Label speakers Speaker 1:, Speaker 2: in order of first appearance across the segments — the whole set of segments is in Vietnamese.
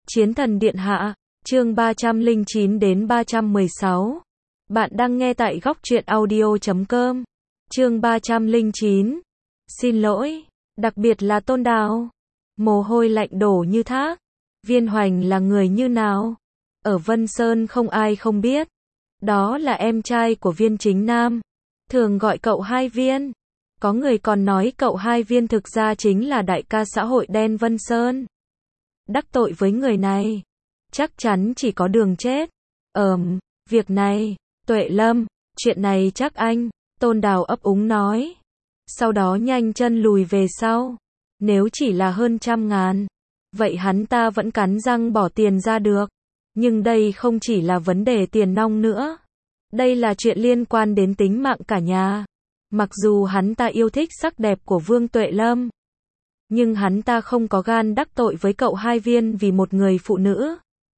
Speaker 1: Chiến thần điện hạ, chương 309 đến 316. Bạn đang nghe tại góc truyện audio.com. Chương 309. Xin lỗi, đặc biệt là Tôn Đào. Mồ hôi lạnh đổ như thác. Viên Hoành là người như nào? Ở Vân Sơn không ai không biết. Đó là em trai của Viên Chính Nam. Thường gọi cậu Hai Viên. Có người còn nói cậu Hai Viên thực ra chính là đại ca xã hội đen Vân Sơn. Đắc tội với người này, chắc chắn chỉ có đường chết. Việc này, Tuệ Lâm, chuyện này chắc anh, Tôn Đào ấp úng nói. Sau đó nhanh chân lùi về sau. Nếu chỉ là hơn 100.000, vậy hắn ta vẫn cắn răng bỏ tiền ra được. Nhưng đây không chỉ là vấn đề tiền nong nữa. Đây là chuyện liên quan đến tính mạng cả nhà. Mặc dù hắn ta yêu thích sắc đẹp của Vương Tuệ Lâm, nhưng hắn ta không có gan đắc tội với cậu Hai Viên vì một người phụ nữ.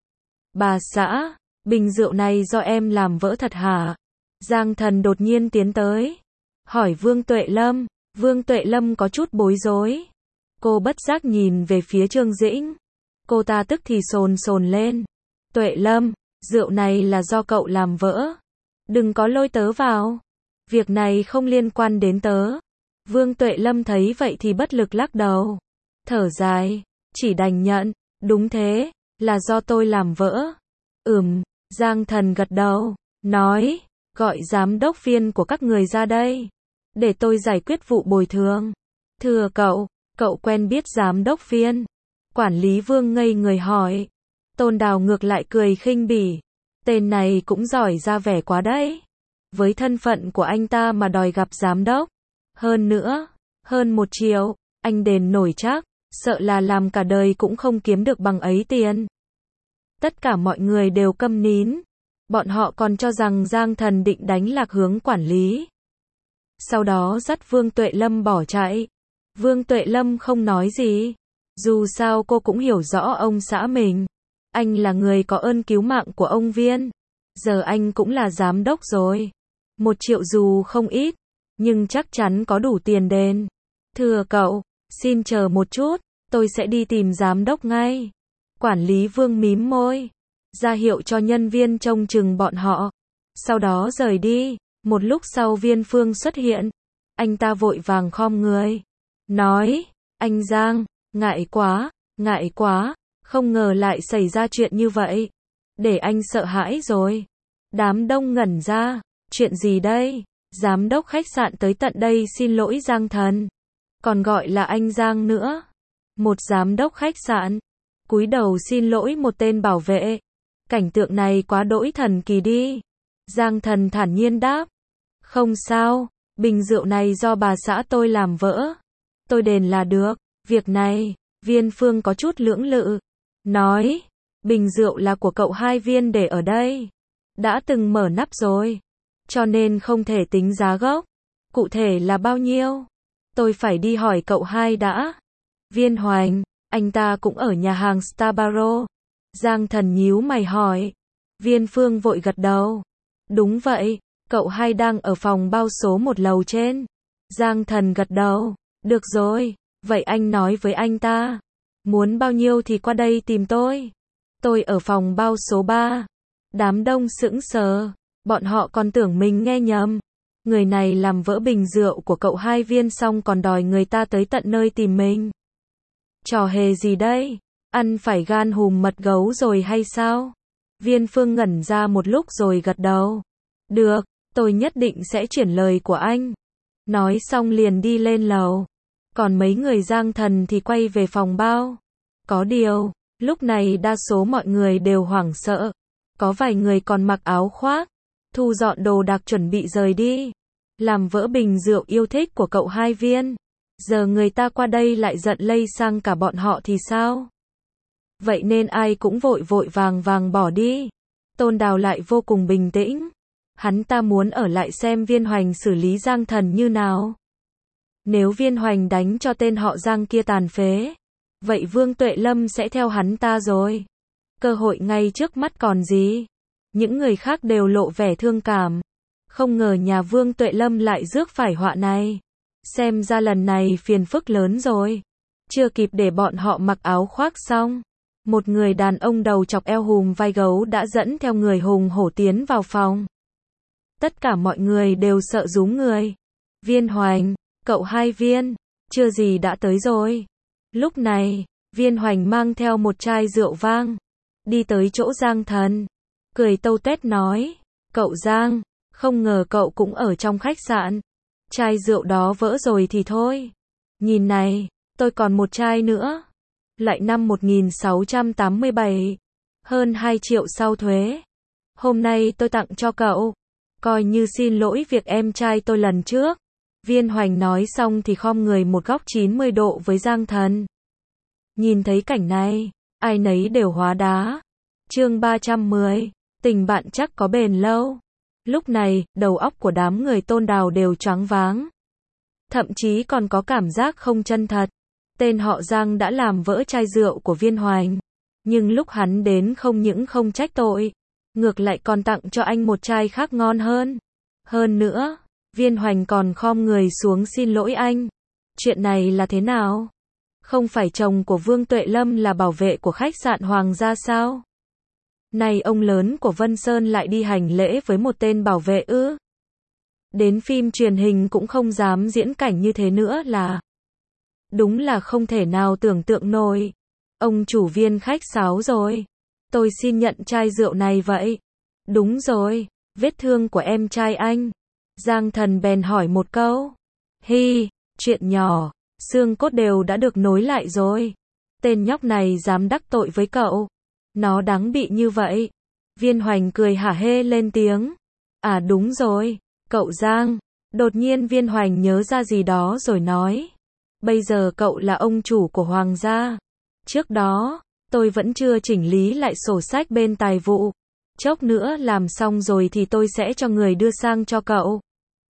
Speaker 1: Bà xã, bình rượu này do em làm vỡ thật hả? Giang Thần đột nhiên tiến tới, hỏi Vương Tuệ Lâm. Vương Tuệ Lâm có chút bối rối. Cô bất giác nhìn về phía Trương Dĩnh. Cô ta tức thì sồn sồn lên. Tuệ Lâm, rượu này là do cậu làm vỡ. Đừng có lôi tớ vào. Việc này không liên quan đến tớ. Vương Tuệ Lâm thấy vậy thì bất lực lắc đầu. Thở dài, chỉ đành nhận. Đúng thế, là do tôi làm vỡ. Giang Thần gật đầu, nói, gọi giám đốc Viên của các người ra đây, để tôi giải quyết vụ bồi thường. Thưa cậu quen biết giám đốc Viên? Quản lý Vương ngây người hỏi. Tôn Đào ngược lại cười khinh bỉ. Tên này cũng giỏi ra vẻ quá đấy. Với thân phận của anh ta mà đòi gặp giám đốc. Hơn nữa, hơn 1 triệu, anh đền nổi chắc, sợ là làm cả đời cũng không kiếm được bằng ấy tiền. Tất cả mọi người đều câm nín. Bọn họ còn cho rằng Giang Thần định đánh lạc hướng quản lý. Sau đó dắt Vương Tuệ Lâm bỏ chạy. Vương Tuệ Lâm không nói gì. Dù sao cô cũng hiểu rõ ông xã mình. Anh là người có ơn cứu mạng của ông Viên. Giờ anh cũng là giám đốc rồi. 1 triệu dù không ít, nhưng chắc chắn có đủ tiền đền. Thưa cậu, xin chờ một chút, tôi sẽ đi tìm giám đốc ngay. Quản lý Vương mím môi, ra hiệu cho nhân viên trông chừng bọn họ. Sau đó rời đi. Một lúc sau Viên Phương xuất hiện. Anh ta vội vàng khom người, nói, anh Giang, ngại quá, không ngờ lại xảy ra chuyện như vậy. Để anh sợ hãi rồi. Đám đông ngẩn ra, chuyện gì đây? Giám đốc khách sạn tới tận đây xin lỗi Giang Thần. Còn gọi là anh Giang nữa. Một giám đốc khách sạn cúi đầu xin lỗi một tên bảo vệ. Cảnh tượng này quá đỗi thần kỳ đi. Giang Thần thản nhiên đáp. Không sao, bình rượu này do bà xã tôi làm vỡ. Tôi đền là được. Việc này, Viên Phương có chút lưỡng lự. Nói, bình rượu là của cậu Hai Viên để ở đây. Đã từng mở nắp rồi. Cho nên không thể tính giá gốc. Cụ thể là bao nhiêu? Tôi phải đi hỏi cậu Hai đã. Viên Hoành, anh ta cũng ở nhà hàng Starbarrow. Giang Thần nhíu mày hỏi. Viên Phương vội gật đầu. Đúng vậy, cậu Hai đang ở phòng bao số 1 lầu trên. Giang Thần gật đầu. Được rồi, vậy anh nói với anh ta. Muốn bao nhiêu thì qua đây tìm tôi. Tôi ở phòng bao số 3. Đám đông sững sờ. Bọn họ còn tưởng mình nghe nhầm. Người này làm vỡ bình rượu của cậu Hai Viên xong còn đòi người ta tới tận nơi tìm mình. Trò hề gì đây? Ăn phải gan hùm mật gấu rồi hay sao? Viên Phương ngẩn ra một lúc rồi gật đầu. Được, tôi nhất định sẽ chuyển lời của anh. Nói xong liền đi lên lầu. Còn mấy người Giang Thần thì quay về phòng bao. Có điều, lúc này đa số mọi người đều hoảng sợ. Có vài người còn mặc áo khoác, thu dọn đồ đạc chuẩn bị rời đi. Làm vỡ bình rượu yêu thích của cậu Hai Viên. Giờ người ta qua đây lại giận lây sang cả bọn họ thì sao? Vậy nên ai cũng vội vàng bỏ đi. Tôn Đào lại vô cùng bình tĩnh. Hắn ta muốn ở lại xem Viên Hoành xử lý Giang Thần như nào. Nếu Viên Hoành đánh cho tên họ Giang kia tàn phế, vậy Vương Tuệ Lâm sẽ theo hắn ta rồi. Cơ hội ngay trước mắt còn gì. Những người khác đều lộ vẻ thương cảm. Không ngờ nhà Vương Tuệ Lâm lại rước phải họa này. Xem ra lần này phiền phức lớn rồi. Chưa kịp để bọn họ mặc áo khoác xong, Một người đàn ông đầu chọc eo hùm vai gấu đã dẫn theo người hùng hổ tiến vào phòng. Tất cả mọi người đều sợ rúm người. Viên Hoành, cậu Hai Viên, chưa gì đã tới rồi. Lúc này, Viên Hoành mang theo một chai rượu vang, đi tới chỗ Giang Thần, cười tâu tuét nói, cậu Giang, không ngờ cậu cũng ở trong khách sạn. Chai rượu đó vỡ rồi thì thôi. Nhìn này, tôi còn một chai nữa. Lại năm 1687, hơn 2 triệu sau thuế. Hôm nay tôi tặng cho cậu, coi như xin lỗi việc em trai tôi lần trước. Viên Hoành nói xong thì khom người một góc 90 độ với Giang Thần. Nhìn thấy cảnh này, ai nấy đều hóa đá. Chương 310, tình bạn chắc có bền lâu. Lúc này, đầu óc của đám người Tôn Đào đều choáng váng. Thậm chí còn có cảm giác không chân thật. Tên họ Giang đã làm vỡ chai rượu của Viên Hoành. Nhưng lúc hắn đến không những không trách tội, ngược lại còn tặng cho anh một chai khác ngon hơn. Hơn nữa, Viên Hoành còn khom người xuống xin lỗi anh. Chuyện này là thế nào? Không phải chồng của Vương Tuệ Lâm là bảo vệ của khách sạn Hoàng gia sao? Này ông lớn của Vân Sơn lại đi hành lễ với một tên bảo vệ ư? Đến phim truyền hình cũng không dám diễn cảnh như thế nữa là. Đúng là không thể nào tưởng tượng nổi. Ông chủ Viên khách sáo rồi. Tôi xin nhận chai rượu này vậy. Đúng rồi, vết thương của em trai anh. Giang Thần bèn hỏi một câu. Hi, chuyện nhỏ, xương cốt đều đã được nối lại rồi. Tên nhóc này dám đắc tội với cậu. Nó đáng bị như vậy. Viên Hoành cười hả hê lên tiếng. À đúng rồi, cậu Giang. Đột nhiên Viên Hoành nhớ ra gì đó rồi nói. Bây giờ cậu là ông chủ của Hoàng gia. Trước đó, tôi vẫn chưa chỉnh lý lại sổ sách bên tài vụ. Chốc nữa làm xong rồi thì tôi sẽ cho người đưa sang cho cậu.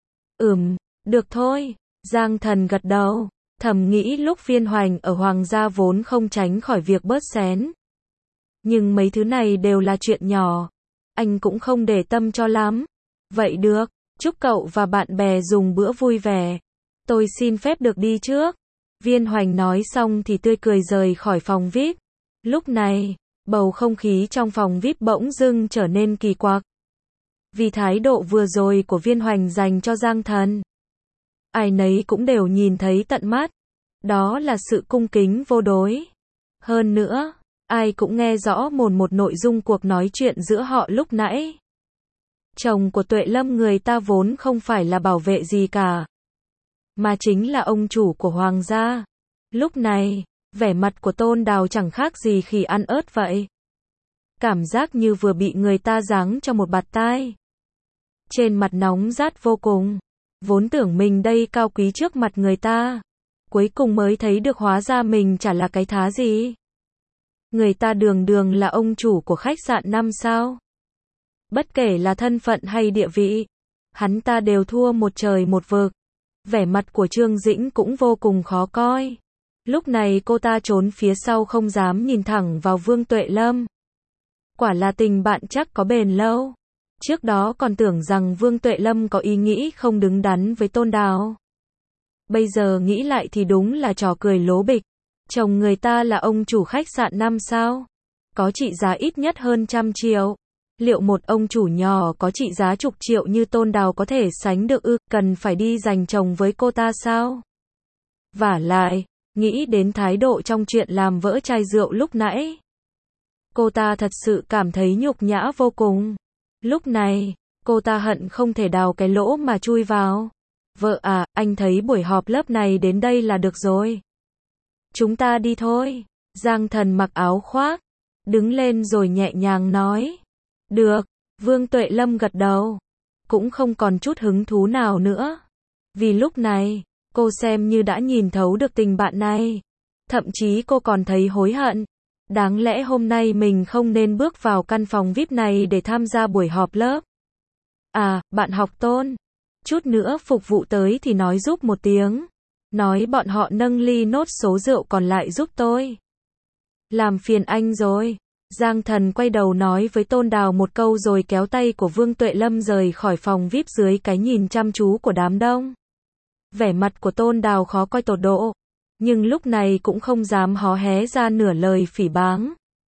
Speaker 1: Được thôi. Giang Thần gật đầu. Thầm nghĩ lúc Viên Hoành ở Hoàng gia vốn không tránh khỏi việc bớt xén. Nhưng mấy thứ này đều là chuyện nhỏ. Anh cũng không để tâm cho lắm. Vậy được, chúc cậu và bạn bè dùng bữa vui vẻ. Tôi xin phép được đi trước. Viên Hoành nói xong thì tươi cười rời khỏi phòng VIP. Lúc này, bầu không khí trong phòng VIP bỗng dưng trở nên kỳ quặc. Vì thái độ vừa rồi của Viên Hoành dành cho Giang Thần. Ai nấy cũng đều nhìn thấy tận mắt. Đó là sự cung kính vô đối. Hơn nữa, ai cũng nghe rõ một nội dung cuộc nói chuyện giữa họ lúc nãy. Chồng của Tuệ Lâm người ta vốn không phải là bảo vệ gì cả, mà chính là ông chủ của Hoàng gia. Lúc này, vẻ mặt của Tôn Đào chẳng khác gì khỉ ăn ớt vậy. Cảm giác như vừa bị người ta giáng cho một bạt tai. Trên mặt nóng rát vô cùng. Vốn tưởng mình đây cao quý trước mặt người ta. Cuối cùng mới thấy được hóa ra mình chả là cái thá gì. Người ta đường đường là ông chủ của khách sạn 5 sao. Bất kể là thân phận hay địa vị, hắn ta đều thua một trời một vực. Vẻ mặt của Trương Dĩnh cũng vô cùng khó coi. Lúc này cô ta trốn phía sau không dám nhìn thẳng vào Vương Tuệ Lâm. Quả là tình bạn chắc có bền lâu. Trước đó còn tưởng rằng Vương Tuệ Lâm có ý nghĩ không đứng đắn với Tôn Đào. Bây giờ nghĩ lại thì đúng là trò cười lố bịch. Chồng người ta là ông chủ khách sạn 5 sao. Có trị giá ít nhất hơn 100 triệu. Liệu một ông chủ nhỏ có trị giá chục triệu như Tôn Đào có thể sánh được ư? Cần phải đi giành chồng với cô ta sao? Vả lại, nghĩ đến thái độ trong chuyện làm vỡ chai rượu lúc nãy. Cô ta thật sự cảm thấy nhục nhã vô cùng. Lúc này, cô ta hận không thể đào cái lỗ mà chui vào. Vợ à, anh thấy buổi họp lớp này đến đây là được rồi. Chúng ta đi thôi. Giang Thần mặc áo khoác, đứng lên rồi nhẹ nhàng nói. Được, Vương Tuệ Lâm gật đầu. Cũng không còn chút hứng thú nào nữa. Vì lúc này, cô xem như đã nhìn thấu được tình bạn này. Thậm chí cô còn thấy hối hận. Đáng lẽ hôm nay mình không nên bước vào căn phòng VIP này để tham gia buổi họp lớp. À, bạn học Tôn. Chút nữa phục vụ tới thì nói giúp một tiếng. Nói bọn họ nâng ly nốt số rượu còn lại giúp tôi. Làm phiền anh rồi. Giang Thần quay đầu nói với Tôn Đào một câu rồi kéo tay của Vương Tuệ Lâm rời khỏi phòng VIP dưới cái nhìn chăm chú của đám đông. Vẻ mặt của Tôn Đào khó coi tột độ. Nhưng lúc này cũng không dám hó hé ra nửa lời phỉ báng.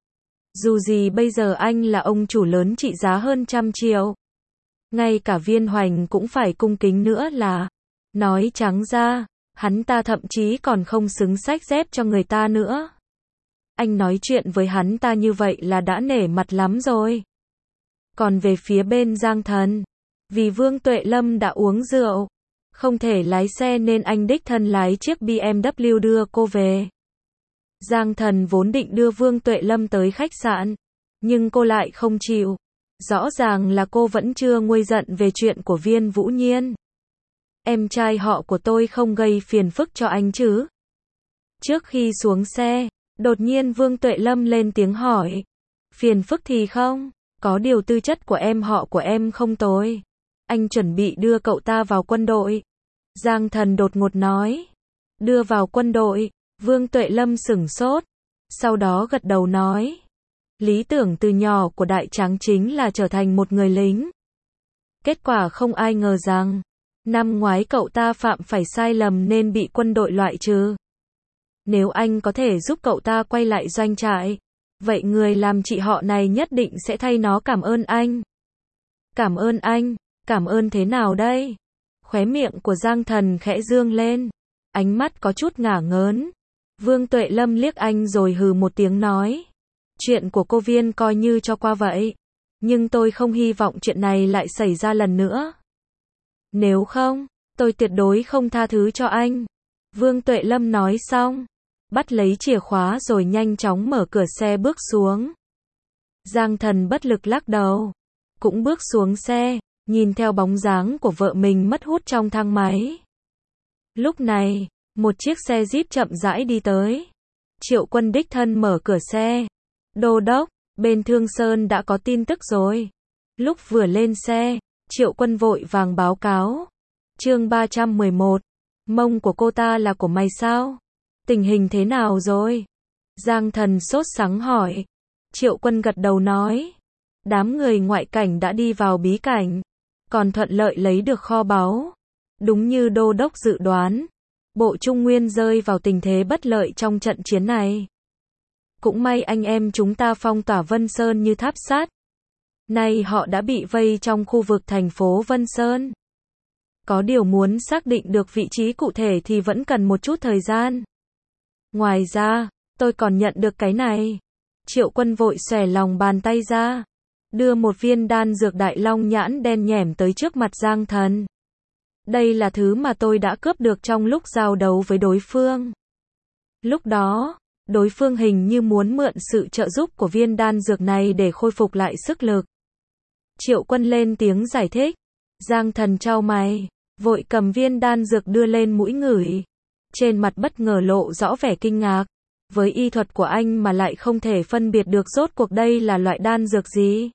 Speaker 1: Dù gì bây giờ anh là ông chủ lớn trị giá hơn 100 triệu. Ngay cả Viên Hoành cũng phải cung kính nữa là. Nói trắng ra, hắn ta thậm chí còn không xứng xách dép cho người ta nữa. Anh nói chuyện với hắn ta như vậy là đã nể mặt lắm rồi. Còn về phía bên Giang Thần, vì Vương Tuệ Lâm đã uống rượu, không thể lái xe nên anh đích thân lái chiếc BMW đưa cô về. Giang Thần vốn định đưa Vương Tuệ Lâm tới khách sạn, nhưng cô lại không chịu. Rõ ràng là cô vẫn chưa nguôi giận về chuyện của Viên Vũ Nhiên. Em trai họ của tôi không gây phiền phức cho anh chứ? Trước khi xuống xe, đột nhiên Vương Tuệ Lâm lên tiếng hỏi. Phiền phức thì không, có điều tư chất của em họ của em không tồi. Anh chuẩn bị đưa cậu ta vào quân đội. Giang Thần đột ngột nói. Đưa vào quân đội, Vương Tuệ Lâm sửng sốt. Sau đó gật đầu nói. Lý tưởng từ nhỏ của Đại Tráng chính là trở thành một người lính. Kết quả không ai ngờ rằng, năm ngoái cậu ta phạm phải sai lầm nên bị quân đội loại trừ. Nếu anh có thể giúp cậu ta quay lại doanh trại, vậy người làm chị họ này nhất định sẽ thay nó cảm ơn anh. Cảm ơn anh, cảm ơn thế nào đây? Khóe miệng của Giang Thần khẽ dương lên, ánh mắt có chút ngả ngớn. Vương Tuệ Lâm liếc anh rồi hừ một tiếng nói. Chuyện của cô Viên coi như cho qua vậy. Nhưng tôi không hy vọng chuyện này lại xảy ra lần nữa. Nếu không, tôi tuyệt đối không tha thứ cho anh. Vương Tuệ Lâm nói xong, bắt lấy chìa khóa rồi nhanh chóng mở cửa xe bước xuống. Giang Thần bất lực lắc đầu, cũng bước xuống xe, nhìn theo bóng dáng của vợ mình mất hút trong thang máy. Lúc này, một chiếc xe Jeep chậm rãi đi tới. Triệu Quân đích thân mở cửa xe. Đô đốc, bên Thương Sơn đã có tin tức rồi. Lúc vừa lên xe, Triệu Quân vội vàng báo cáo. Chương 311, mông của cô ta là của mày sao? Tình hình thế nào rồi? Giang Thần sốt sắng hỏi. Triệu Quân gật đầu nói. Đám người ngoại cảnh đã đi vào bí cảnh, còn thuận lợi lấy được kho báu. Đúng như đô đốc dự đoán, Bộ Trung Nguyên rơi vào tình thế bất lợi trong trận chiến này. Cũng may anh em chúng ta phong tỏa Vân Sơn như tháp sắt. Nay họ đã bị vây trong khu vực thành phố Vân Sơn. Có điều muốn xác định được vị trí cụ thể thì vẫn cần một chút thời gian. Ngoài ra, tôi còn nhận được cái này. Triệu Quân vội xòe lòng bàn tay ra, đưa một viên đan dược Đại Long nhãn đen nhẻm tới trước mặt Giang Thần. Đây là thứ mà tôi đã cướp được trong lúc giao đấu với đối phương. Lúc đó, đối phương hình như muốn mượn sự trợ giúp của viên đan dược này để khôi phục lại sức lực. Triệu Quân lên tiếng giải thích. Giang Thần chau mày, vội cầm viên đan dược đưa lên mũi ngửi. Trên mặt bất ngờ lộ rõ vẻ kinh ngạc. Với y thuật của anh mà lại không thể phân biệt được rốt cuộc đây là loại đan dược gì.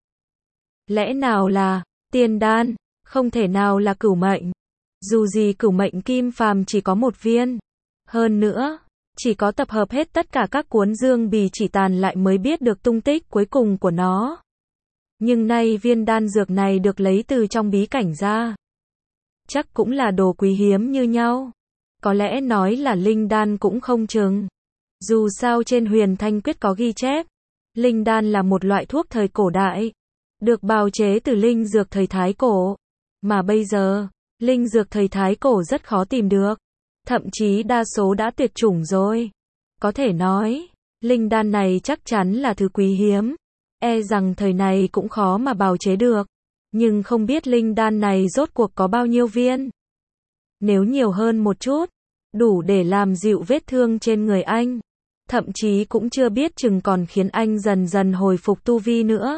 Speaker 1: Lẽ nào là tiên đan, không thể nào là cửu mệnh. Dù gì cửu mệnh kim phàm chỉ có một viên. Hơn nữa, chỉ có tập hợp hết tất cả các cuốn dương bì chỉ tàn lại mới biết được tung tích cuối cùng của nó. Nhưng nay viên đan dược này được lấy từ trong bí cảnh ra. Chắc cũng là đồ quý hiếm như nhau. Có lẽ nói là linh đan cũng không chừng. Dù sao trên Huyền Thanh Quyết có ghi chép, linh đan là một loại thuốc thời cổ đại, được bào chế từ linh dược thời Thái Cổ. Mà bây giờ, linh dược thời Thái Cổ rất khó tìm được. Thậm chí đa số đã tuyệt chủng rồi. Có thể nói, linh đan này chắc chắn là thứ quý hiếm. E rằng thời này cũng khó mà bào chế được. Nhưng không biết linh đan này rốt cuộc có bao nhiêu viên. Nếu nhiều hơn một chút, đủ để làm dịu vết thương trên người anh. Thậm chí cũng chưa biết chừng còn khiến anh dần dần hồi phục tu vi nữa.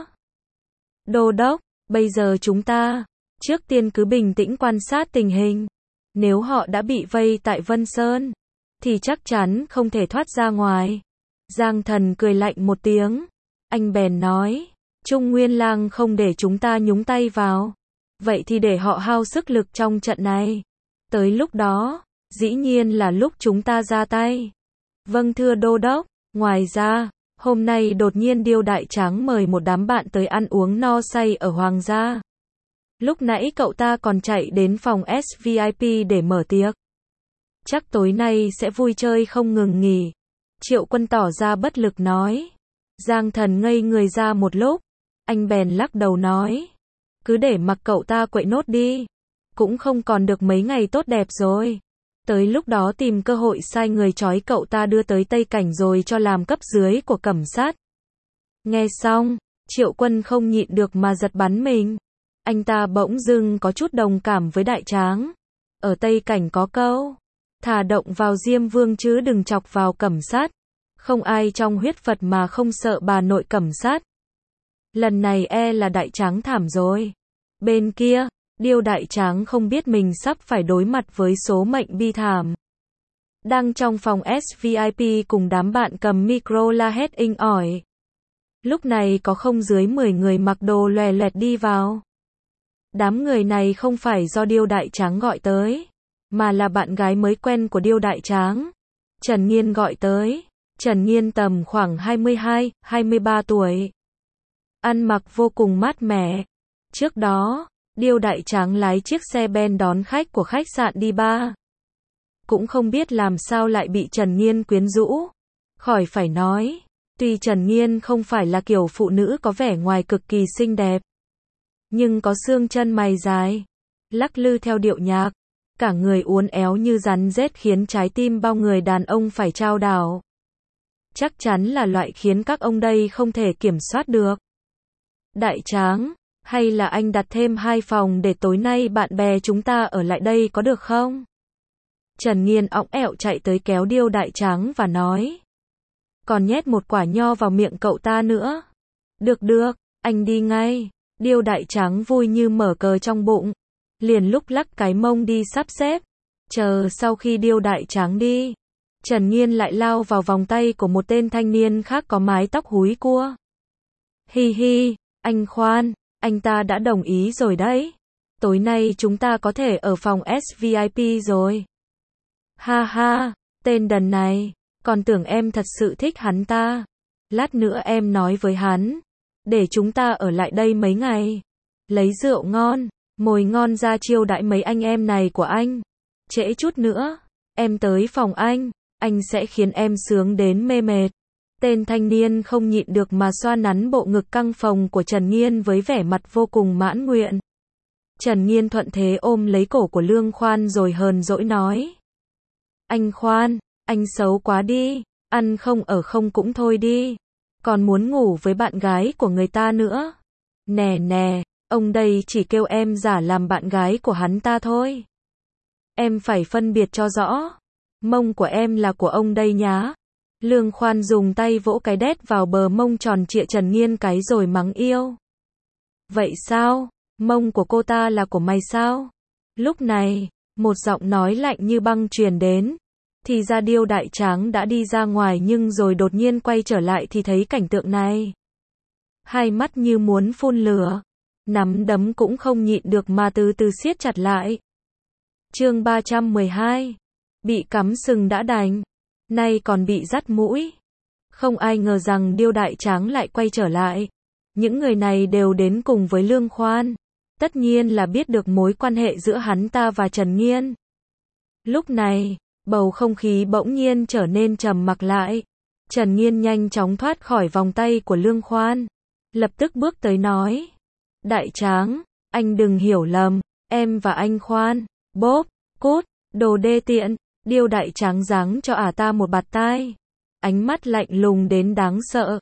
Speaker 1: Đô đốc, bây giờ chúng ta, trước tiên cứ bình tĩnh quan sát tình hình. Nếu họ đã bị vây tại Vân Sơn, thì chắc chắn không thể thoát ra ngoài. Giang Thần cười lạnh một tiếng. Anh bèn nói, Trung Nguyên Lang không để chúng ta nhúng tay vào. Vậy thì để họ hao sức lực trong trận này. Tới lúc đó, dĩ nhiên là lúc chúng ta ra tay. Vâng thưa đô đốc. Ngoài ra, hôm nay đột nhiên Điêu Đại Tráng mời một đám bạn tới ăn uống no say ở Hoàng gia. Lúc nãy cậu ta còn chạy đến phòng SVIP để mở tiệc. Chắc tối nay sẽ vui chơi không ngừng nghỉ. Triệu Quân tỏ ra bất lực nói. Giang Thần ngây người ra một lúc, anh bèn lắc đầu nói, cứ để mặc cậu ta quậy nốt đi, cũng không còn được mấy ngày tốt đẹp rồi. Tới lúc đó tìm cơ hội sai người trói cậu ta đưa tới Tây Cảnh rồi cho làm cấp dưới của Cẩm sát. Nghe xong, Triệu Quân không nhịn được mà giật bắn mình. Anh ta bỗng dưng có chút đồng cảm với Đại Tráng. Ở Tây Cảnh có câu, thả động vào Diêm Vương chứ đừng chọc vào Cẩm sát. Không ai trong huyết Phật mà không sợ bà nội Cẩm sát. Lần này là Đại Tráng thảm rồi. Bên kia, Điêu Đại Tráng không biết mình sắp phải đối mặt với số mệnh bi thảm. Đang trong phòng SVIP cùng đám bạn cầm micro la hét inh ỏi. Lúc này có không dưới 10 người mặc đồ loè loẹt đi vào. Đám người này không phải do Điêu Đại Tráng gọi tới, mà là bạn gái mới quen của Điêu Đại Tráng, Trần Nghiên gọi tới. Trần Nghiên tầm khoảng 22, 23 tuổi. Ăn mặc vô cùng mát mẻ. Trước đó, Điêu Đại Tráng lái chiếc xe ben đón khách của khách sạn đi bar. Cũng không biết làm sao lại bị Trần Nghiên quyến rũ. Khỏi phải nói, tuy Trần Nghiên không phải là kiểu phụ nữ có vẻ ngoài cực kỳ xinh đẹp, nhưng có xương chân mày dài, lắc lư theo điệu nhạc, cả người uốn éo như rắn rết khiến trái tim bao người đàn ông phải chao đảo. Chắc chắn là loại khiến các ông đây không thể kiểm soát được. Đại Tráng, hay là anh đặt thêm 2 phòng để tối nay bạn bè chúng ta ở lại đây có được không? Trần Nghiên õng ẹo chạy tới kéo Điêu Đại Tráng và nói. Còn nhét một quả nho vào miệng cậu ta nữa. Được được, anh đi ngay. Điêu Đại Tráng vui như mở cờ trong bụng. Liền lúc lắc cái mông đi sắp xếp. Chờ sau khi Điêu Đại Tráng đi, Trần Nghiên lại lao vào vòng tay của một tên thanh niên khác có mái tóc húi cua. Hi hi, anh khoan, anh ta đã đồng ý rồi đấy. Tối nay chúng ta có thể ở phòng SVIP rồi. Ha ha, tên đần này, còn tưởng em thật sự thích hắn ta. Lát nữa em nói với hắn, để chúng ta ở lại đây mấy ngày. Lấy rượu ngon, mồi ngon ra chiêu đãi mấy anh em này của anh. Trễ chút nữa, em tới phòng anh sẽ khiến em sướng đến mê mệt. Tên thanh niên không nhịn được mà xoa nắn bộ ngực căng phồng của Trần Nghiên với vẻ mặt vô cùng mãn nguyện. Trần Nghiên thuận thế ôm lấy cổ của Lương Khoan rồi hờn dỗi nói. Anh Khoan, anh xấu quá đi, ăn không ở không cũng thôi đi. Còn muốn ngủ với bạn gái của người ta nữa. Nè nè, ông đây chỉ kêu em giả làm bạn gái của hắn ta thôi. Em phải phân biệt cho rõ. Mông của em là của ông đây nhá. Lương Khoan dùng tay vỗ cái đét vào bờ mông tròn trịa Trần Nghiên cái rồi mắng yêu. Vậy sao? Mông của cô ta là của mày sao? Lúc này, một giọng nói lạnh như băng truyền đến. Thì ra Điêu Đại Tráng đã đi ra ngoài nhưng rồi đột nhiên quay trở lại thì thấy cảnh tượng này. Hai mắt như muốn phun lửa. Nắm đấm cũng không nhịn được mà từ từ siết chặt lại. Chương 312. Bị cắm sừng đã đành, nay còn bị dắt mũi. Không ai ngờ rằng Điêu Đại Tráng lại quay trở lại. Những người này đều đến cùng với Lương Khoan. Tất nhiên là biết được mối quan hệ giữa hắn ta và Trần Nghiên. Lúc này, bầu không khí bỗng nhiên trở nên trầm mặc lại. Trần Nghiên nhanh chóng thoát khỏi vòng tay của Lương Khoan. Lập tức bước tới nói. Đại Tráng, anh đừng hiểu lầm, em và anh Khoan, bốp, cút, đồ đê tiện. Điêu Đại Tráng giáng cho ta một bạt tai. Ánh mắt lạnh lùng đến đáng sợ.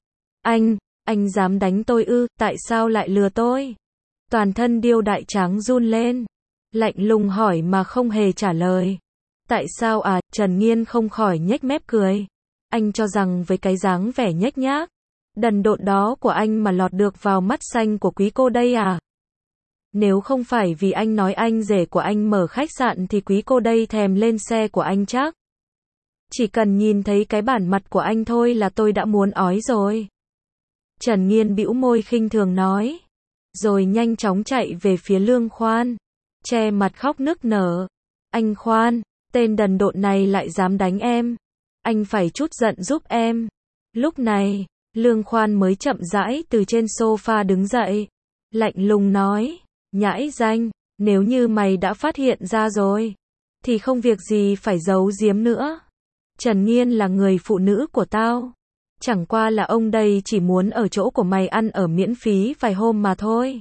Speaker 1: Anh dám đánh tôi ư, tại sao lại lừa tôi? Toàn thân Điêu Đại Tráng run lên. Lạnh lùng hỏi mà không hề trả lời. Tại sao à? Trần Nghiên không khỏi nhếch mép cười. Anh cho rằng với cái dáng vẻ nhếch nhác, đần độn đó của anh mà lọt được vào mắt xanh của quý cô đây à? Nếu không phải vì anh nói anh rể của anh mở khách sạn thì quý cô đây thèm lên xe của anh chắc. Chỉ cần nhìn thấy cái bản mặt của anh thôi là tôi đã muốn ói rồi. Trần Nghiên bĩu môi khinh thường nói. Rồi nhanh chóng chạy về phía Lương Khoan. Che mặt khóc nức nở. Anh Khoan, tên đần độn này lại dám đánh em. Anh phải trút giận giúp em. Lúc này, Lương Khoan mới chậm rãi từ trên sofa đứng dậy. Lạnh lùng nói. Nhãi danh, nếu như mày đã phát hiện ra rồi, thì không việc gì phải giấu giếm nữa. Trần Nghiên là người phụ nữ của tao. Chẳng qua là ông đây chỉ muốn ở chỗ của mày ăn ở miễn phí vài hôm mà thôi.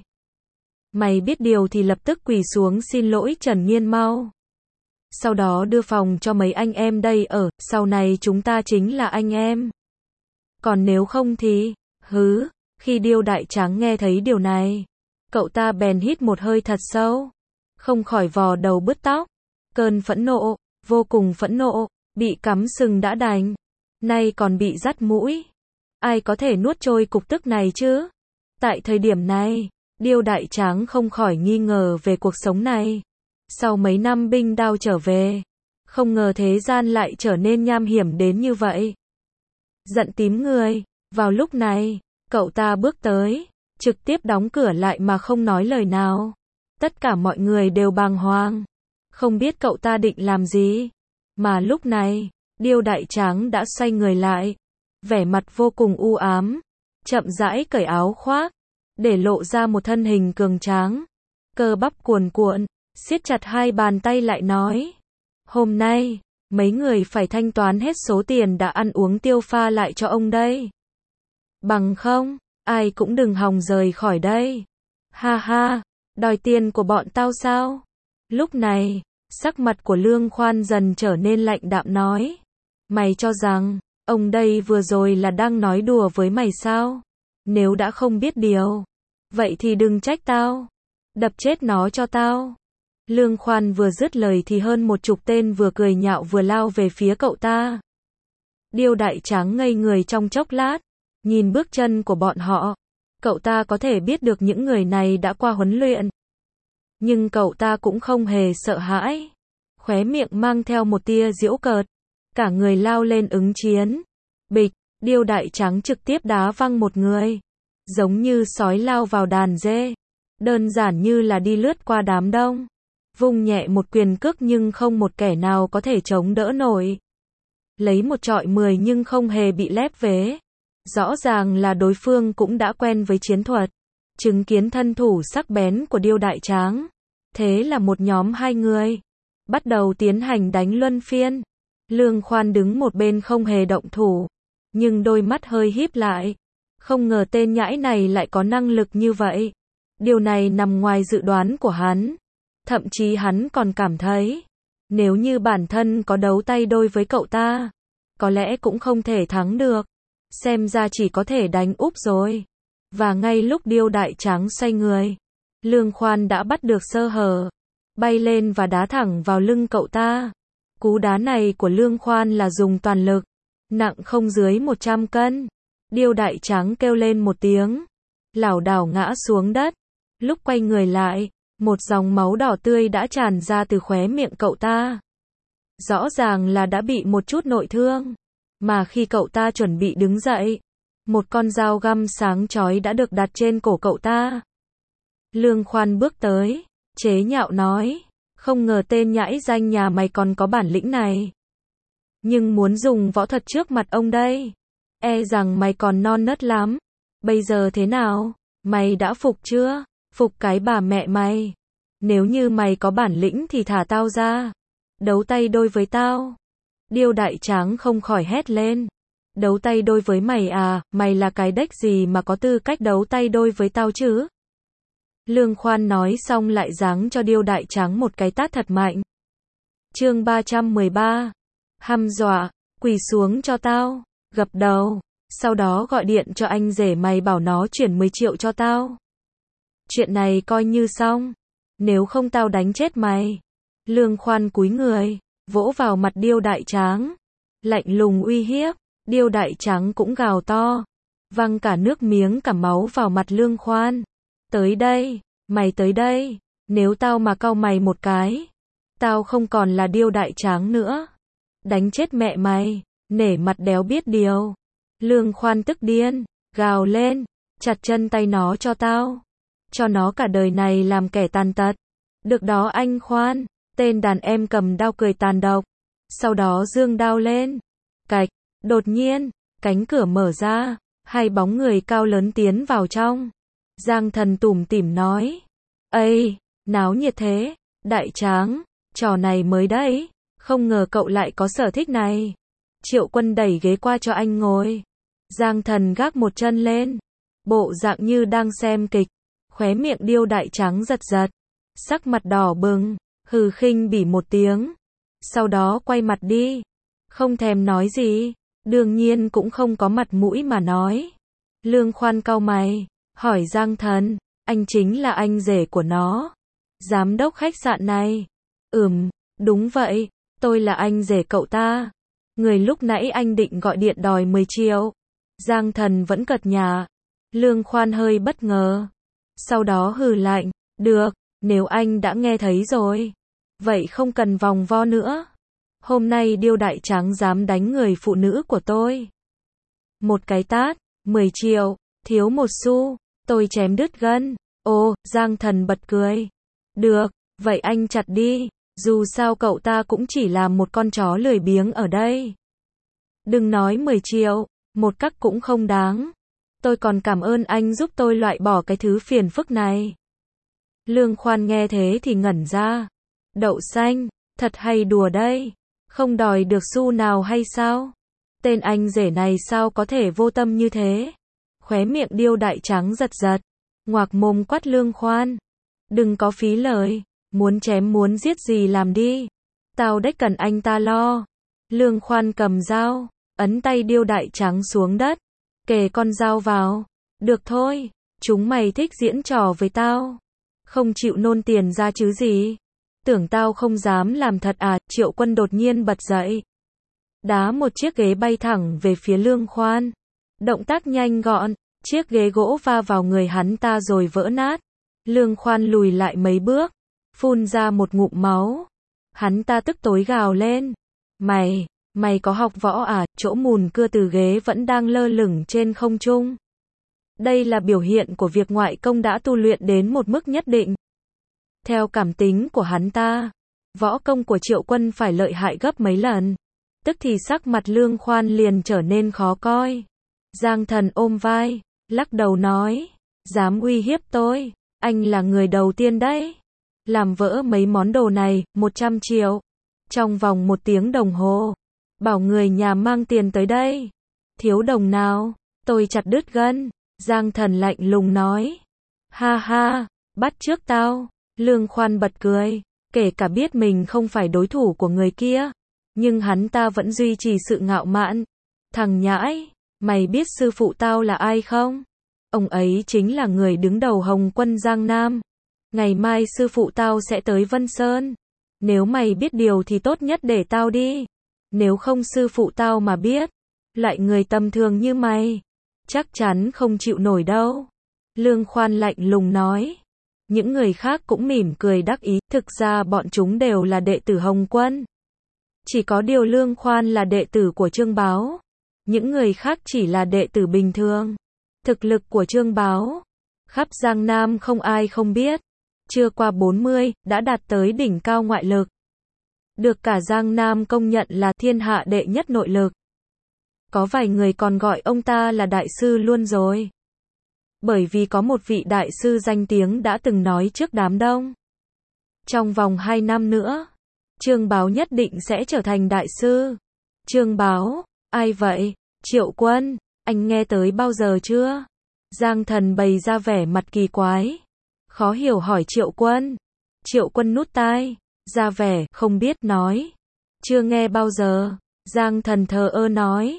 Speaker 1: Mày biết điều thì lập tức quỳ xuống xin lỗi Trần Nghiên mau. Sau đó đưa phòng cho mấy anh em đây ở, sau này chúng ta chính là anh em. Còn nếu không thì, khi Điêu Đại Tráng nghe thấy điều này, cậu ta bèn hít một hơi thật sâu, không khỏi vò đầu bứt tóc. Cơn phẫn nộ, vô cùng phẫn nộ, bị cắm sừng đã đành, nay còn bị dắt mũi. Ai có thể nuốt trôi cục tức này chứ? Tại thời điểm này, Điêu Đại Tráng không khỏi nghi ngờ về cuộc sống này. Sau mấy năm binh đao trở về, không ngờ thế gian lại trở nên nham hiểm đến như vậy. Giận tím người, vào lúc này, cậu ta bước tới, trực tiếp đóng cửa lại mà không nói lời nào. Tất cả mọi người đều bàng hoàng, không biết cậu ta định làm gì. Mà lúc này, Điêu Đại Tráng đã xoay người lại, vẻ mặt vô cùng u ám, chậm rãi cởi áo khoác, để lộ ra một thân hình cường tráng, cơ bắp cuồn cuộn, siết chặt hai bàn tay lại nói: "Hôm nay, mấy người phải thanh toán hết số tiền đã ăn uống tiêu pha lại cho ông đây. Bằng không, ai cũng đừng hòng rời khỏi đây." "Ha ha, đòi tiền của bọn tao sao?" Lúc này, sắc mặt của Lương Khoan dần trở nên lạnh đạm nói: "Mày cho rằng, ông đây vừa rồi là đang nói đùa với mày sao? Nếu đã không biết điều, vậy thì đừng trách tao. Đập chết nó cho tao." Lương Khoan vừa dứt lời thì hơn 10 tên vừa cười nhạo vừa lao về phía cậu ta. Điêu Đại Tráng ngây người trong chốc lát, nhìn bước chân của bọn họ, cậu ta có thể biết được những người này đã qua huấn luyện. Nhưng cậu ta cũng không hề sợ hãi, khóe miệng mang theo một tia giễu cợt, cả người lao lên ứng chiến. Bịch, Điêu Đại Tráng trực tiếp đá văng một người, giống như sói lao vào đàn dê, đơn giản như là đi lướt qua đám đông. Vung nhẹ một quyền cước nhưng không một kẻ nào có thể chống đỡ nổi. Lấy 1 chọi 10 nhưng không hề bị lép vế. Rõ ràng là đối phương cũng đã quen với chiến thuật. Chứng kiến thân thủ sắc bén của Điêu Đại Tráng, thế là một nhóm 2 người bắt đầu tiến hành đánh luân phiên. Lương Khoan đứng một bên không hề động thủ, nhưng đôi mắt hơi híp lại. Không ngờ tên nhãi này lại có năng lực như vậy. Điều này nằm ngoài dự đoán của hắn. Thậm chí hắn còn cảm thấy, nếu như bản thân có đấu tay đôi với cậu ta, có lẽ cũng không thể thắng được. Xem ra chỉ có thể đánh úp rồi. Và ngay lúc Điêu Đại Tráng xoay người, Lương Khoan đã bắt được sơ hở, bay lên và đá thẳng vào lưng cậu ta. Cú đá này của Lương Khoan là dùng toàn lực, nặng không dưới 100 cân. Điêu Đại Tráng kêu lên một tiếng, lảo đảo ngã xuống đất. Lúc quay người lại, một dòng máu đỏ tươi đã tràn ra từ khóe miệng cậu ta. Rõ ràng là đã bị một chút nội thương. Mà khi cậu ta chuẩn bị đứng dậy, một con dao găm sáng chói đã được đặt trên cổ cậu ta. Lương Khoan bước tới, chế nhạo nói: "Không ngờ tên nhãi danh nhà mày còn có bản lĩnh này. Nhưng muốn dùng võ thuật trước mặt ông đây, e rằng mày còn non nớt lắm. Bây giờ thế nào? Mày đã phục chưa?" "Phục cái bà mẹ mày. Nếu như mày có bản lĩnh thì thả tao ra. Đấu tay đôi với tao." Điêu Đại Tráng không khỏi hét lên. "Đấu tay đôi với mày à? Mày là cái đếch gì mà có tư cách đấu tay đôi với tao chứ?" Lương Khoan nói xong lại giáng cho Điêu Đại Tráng một cái tát thật mạnh. Chương 313. Hăm dọa: "Quỳ xuống cho tao, gập đầu, sau đó gọi điện cho anh rể mày bảo nó chuyển 10 triệu cho tao. Chuyện này coi như xong, nếu không tao đánh chết mày." Lương Khoan cúi người, vỗ vào mặt Điêu Đại Tráng, lạnh lùng uy hiếp. Điêu Đại Tráng cũng gào to, văng cả nước miếng cả máu vào mặt Lương Khoan. "Tới đây, mày tới đây, nếu tao mà cau mày một cái, tao không còn là Điêu Đại Tráng nữa. Đánh chết mẹ mày, nể mặt đéo biết điều." Lương Khoan tức điên, gào lên: "Chặt chân tay nó cho tao, cho nó cả đời này làm kẻ tàn tật." "Được đó anh Khoan." Tên đàn em cầm đao cười tàn độc, sau đó giương đao lên. Cạch, đột nhiên, cánh cửa mở ra, 2 bóng người cao lớn tiến vào trong. Giang Thần tủm tỉm nói: "Ây, náo nhiệt thế, Đại Tráng, trò này mới đấy, không ngờ cậu lại có sở thích này." Triệu Quân đẩy ghế qua cho anh ngồi. Giang Thần gác một chân lên, bộ dạng như đang xem kịch, khóe miệng Điêu Đại Trắng giật giật, sắc mặt đỏ bừng, hừ khinh bỉ một tiếng, sau đó quay mặt đi, không thèm nói gì, đương nhiên cũng không có mặt mũi mà nói. Lương Khoan cau mày, hỏi Giang Thần, anh chính là anh rể của nó, giám đốc khách sạn này. Đúng vậy, tôi là anh rể cậu ta. Người lúc nãy anh định gọi điện đòi 10 triệu. Giang Thần vẫn cợt nhả. Lương Khoan hơi bất ngờ. Sau đó hừ lạnh, được, nếu anh đã nghe thấy rồi, vậy không cần vòng vo nữa. Hôm nay Điêu Đại Trắng dám đánh người phụ nữ của tôi. Một cái tát, 10 triệu, thiếu một xu, tôi chém đứt gân. Ồ, Giang Thần bật cười. Được, vậy anh chặt đi, dù sao cậu ta cũng chỉ là một con chó lười biếng ở đây. Đừng nói 10 triệu, một cắc cũng không đáng. Tôi còn cảm ơn anh giúp tôi loại bỏ cái thứ phiền phức này. Lương Khoan nghe thế thì ngẩn ra. Đậu xanh, thật hay đùa đây. Không đòi được xu nào hay sao? Tên anh rể này sao có thể vô tâm như thế? Khóe miệng Điêu Đại Trắng giật giật, ngoạc mồm quát Lương Khoan. Đừng có phí lời, muốn chém muốn giết gì làm đi. Tao đếch cần anh ta lo. Lương Khoan cầm dao, ấn tay Điêu Đại Trắng xuống đất, kề con dao vào. Được thôi, chúng mày thích diễn trò với tao. Không chịu nôn tiền ra chứ gì. Tưởng tao không dám làm thật à? Triệu Quân đột nhiên bật dậy, đá một chiếc ghế bay thẳng về phía Lương Khoan. Động tác nhanh gọn, chiếc ghế gỗ va vào người hắn ta rồi vỡ nát. Lương Khoan lùi lại mấy bước, phun ra một ngụm máu. Hắn ta tức tối gào lên. Mày có học võ à? Chỗ mùn cưa từ ghế vẫn đang lơ lửng trên không trung. Đây là biểu hiện của việc ngoại công đã tu luyện đến một mức nhất định. Theo cảm tính của hắn ta, võ công của Triệu Quân phải lợi hại gấp mấy lần. Tức thì sắc mặt Lương Khoan liền trở nên khó coi. Giang Thần ôm vai, lắc đầu nói, dám uy hiếp tôi, anh là người đầu tiên đấy. Làm vỡ mấy món đồ này, 100 triệu. Trong vòng 1 tiếng đồng hồ. Bảo người nhà mang tiền tới đây. Thiếu đồng nào, tôi chặt đứt gân. Giang Thần lạnh lùng nói. Ha ha, bắt trước tao. Lương Khoan bật cười, kể cả biết mình không phải đối thủ của người kia, nhưng hắn ta vẫn duy trì sự ngạo mạn. Thằng nhãi, mày biết sư phụ tao là ai không? Ông ấy chính là người đứng đầu Hồng Quân Giang Nam. Ngày mai sư phụ tao sẽ tới Vân Sơn. Nếu mày biết điều thì tốt nhất để tao đi. Nếu không sư phụ tao mà biết, loại người tầm thường như mày, chắc chắn không chịu nổi đâu. Lương Khoan lạnh lùng nói. Những người khác cũng mỉm cười đắc ý, thực ra bọn chúng đều là đệ tử Hồng Quân. Chỉ có điều Lương Khoan là đệ tử của Trương Báo. Những người khác chỉ là đệ tử bình thường. Thực lực của Trương Báo, khắp Giang Nam không ai không biết. Chưa qua 40, đã đạt tới đỉnh cao ngoại lực. Được cả Giang Nam công nhận là thiên hạ đệ nhất nội lực. Có vài người còn gọi ông ta là đại sư luôn rồi. Bởi vì có một vị đại sư danh tiếng đã từng nói trước đám đông. Trong vòng 2 năm nữa, Trương Báo nhất định sẽ trở thành đại sư. Trương Báo, ai vậy? Triệu Quân, anh nghe tới bao giờ chưa? Giang Thần bày ra vẻ mặt kỳ quái, khó hiểu hỏi Triệu Quân. Triệu Quân nút tai, ra vẻ không biết nói. Chưa nghe bao giờ. Giang Thần thờ ơ nói.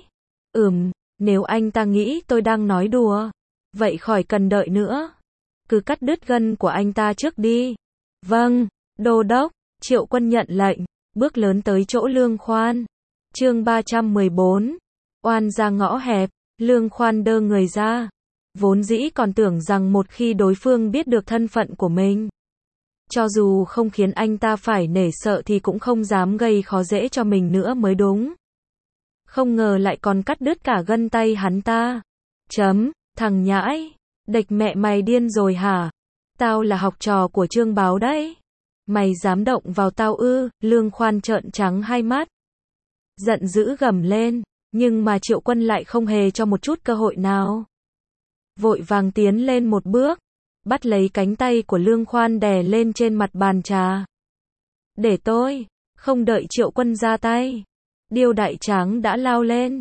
Speaker 1: Nếu anh ta nghĩ tôi đang nói đùa, vậy khỏi cần đợi nữa. Cứ cắt đứt gân của anh ta trước đi. Vâng, đô đốc. Triệu Quân nhận lệnh, bước lớn tới chỗ Lương Khoan. Chương 314. Oan ra ngõ hẹp. Lương Khoan đơ người ra. Vốn dĩ còn tưởng rằng một khi đối phương biết được thân phận của mình, cho dù không khiến anh ta phải nể sợ thì cũng không dám gây khó dễ cho mình nữa mới đúng. Không ngờ lại còn cắt đứt cả gân tay hắn ta. Thằng nhãi, địch mẹ mày điên rồi hả? Tao là học trò của Trương Báo đấy. Mày dám động vào tao ư? Lương Khoan trợn trắng hai mắt, giận dữ gầm lên, nhưng mà Triệu Quân lại không hề cho một chút cơ hội nào. Vội vàng tiến lên một bước, bắt lấy cánh tay của Lương Khoan đè lên trên mặt bàn trà. Để tôi. Không đợi Triệu Quân ra tay, Điêu Đại Trắng đã lao lên,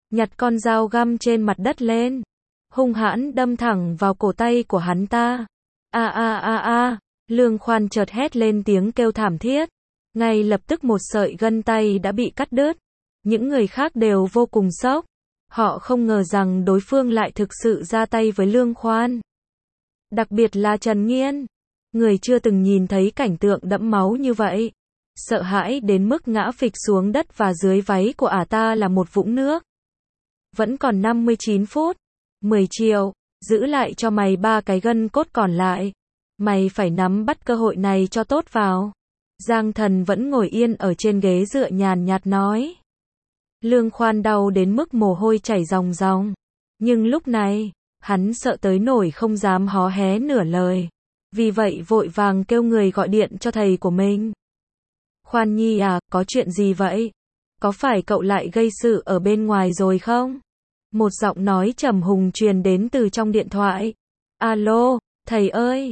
Speaker 1: nhặt con dao găm trên mặt đất lên, hung hãn đâm thẳng vào cổ tay của hắn ta. A a a a, Lương Khoan chợt hét lên tiếng kêu thảm thiết. Ngay lập tức một sợi gân tay đã bị cắt đứt. Những người khác đều vô cùng sốc. Họ không ngờ rằng đối phương lại thực sự ra tay với Lương Khoan. Đặc biệt là Trần Nghiên. Người chưa từng nhìn thấy cảnh tượng đẫm máu như vậy. Sợ hãi đến mức ngã phịch xuống đất và dưới váy của ả ta là một vũng nước. Vẫn còn 59 phút. 10 triệu. Giữ lại cho mày 3 cái gân cốt còn lại. Mày phải nắm bắt cơ hội này cho tốt vào. Giang Thần vẫn ngồi yên ở trên ghế dựa nhàn nhạt nói. Lương Khoan đau đến mức mồ hôi chảy ròng ròng. Nhưng lúc này, hắn sợ tới nỗi không dám hó hé nửa lời. Vì vậy vội vàng kêu người gọi điện cho thầy của mình. Khoan Nhi à, có chuyện gì vậy? Có phải cậu lại gây sự ở bên ngoài rồi không? Một giọng nói trầm hùng truyền đến từ trong điện thoại. Alo, thầy ơi,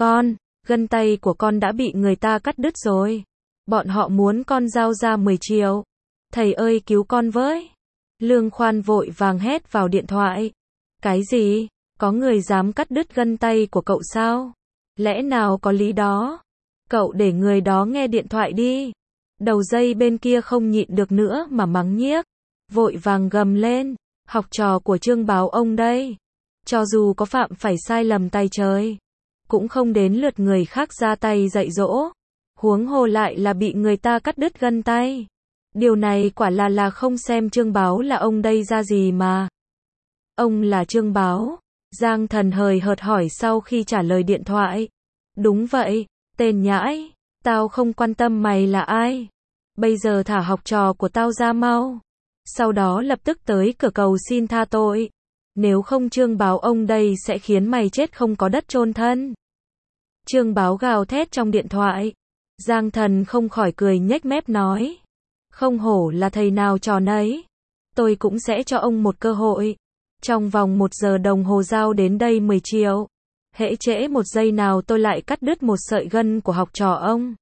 Speaker 1: gân tay của con đã bị người ta cắt đứt rồi. Bọn họ muốn con giao ra 10 triệu. Thầy ơi cứu con với. Lương Khoan vội vàng hét vào điện thoại. Cái gì? Có người dám cắt đứt gân tay của cậu sao? Lẽ nào có lý đó? Cậu để người đó nghe điện thoại đi. Đầu dây bên kia không nhịn được nữa mà mắng nhiếc. Vội vàng gầm lên. Học trò của Trương Báo ông đây. Cho dù có phạm phải sai lầm tay trời, cũng không đến lượt người khác ra tay dạy dỗ. Huống hồ lại là bị người ta cắt đứt gân tay. Điều này quả là không xem Trương Báo là ông đây ra gì mà. Ông là Trương Báo? Giang Thần hời hợt hỏi sau khi trả lời điện thoại. Đúng vậy, tên nhãi, tao không quan tâm mày là ai. Bây giờ thả học trò của tao ra mau. Sau đó lập tức tới cửa cầu xin tha tội. Nếu không Trương Báo ông đây sẽ khiến mày chết không có đất chôn thân. Trương Báo gào thét trong điện thoại. Giang Thần không khỏi cười nhếch mép nói. Không hổ là thầy nào trò nấy. Tôi cũng sẽ cho ông một cơ hội. Trong vòng 1 giờ đồng hồ giao đến đây 10 triệu. Hễ trễ 1 giây nào tôi lại cắt đứt một sợi gân của học trò ông.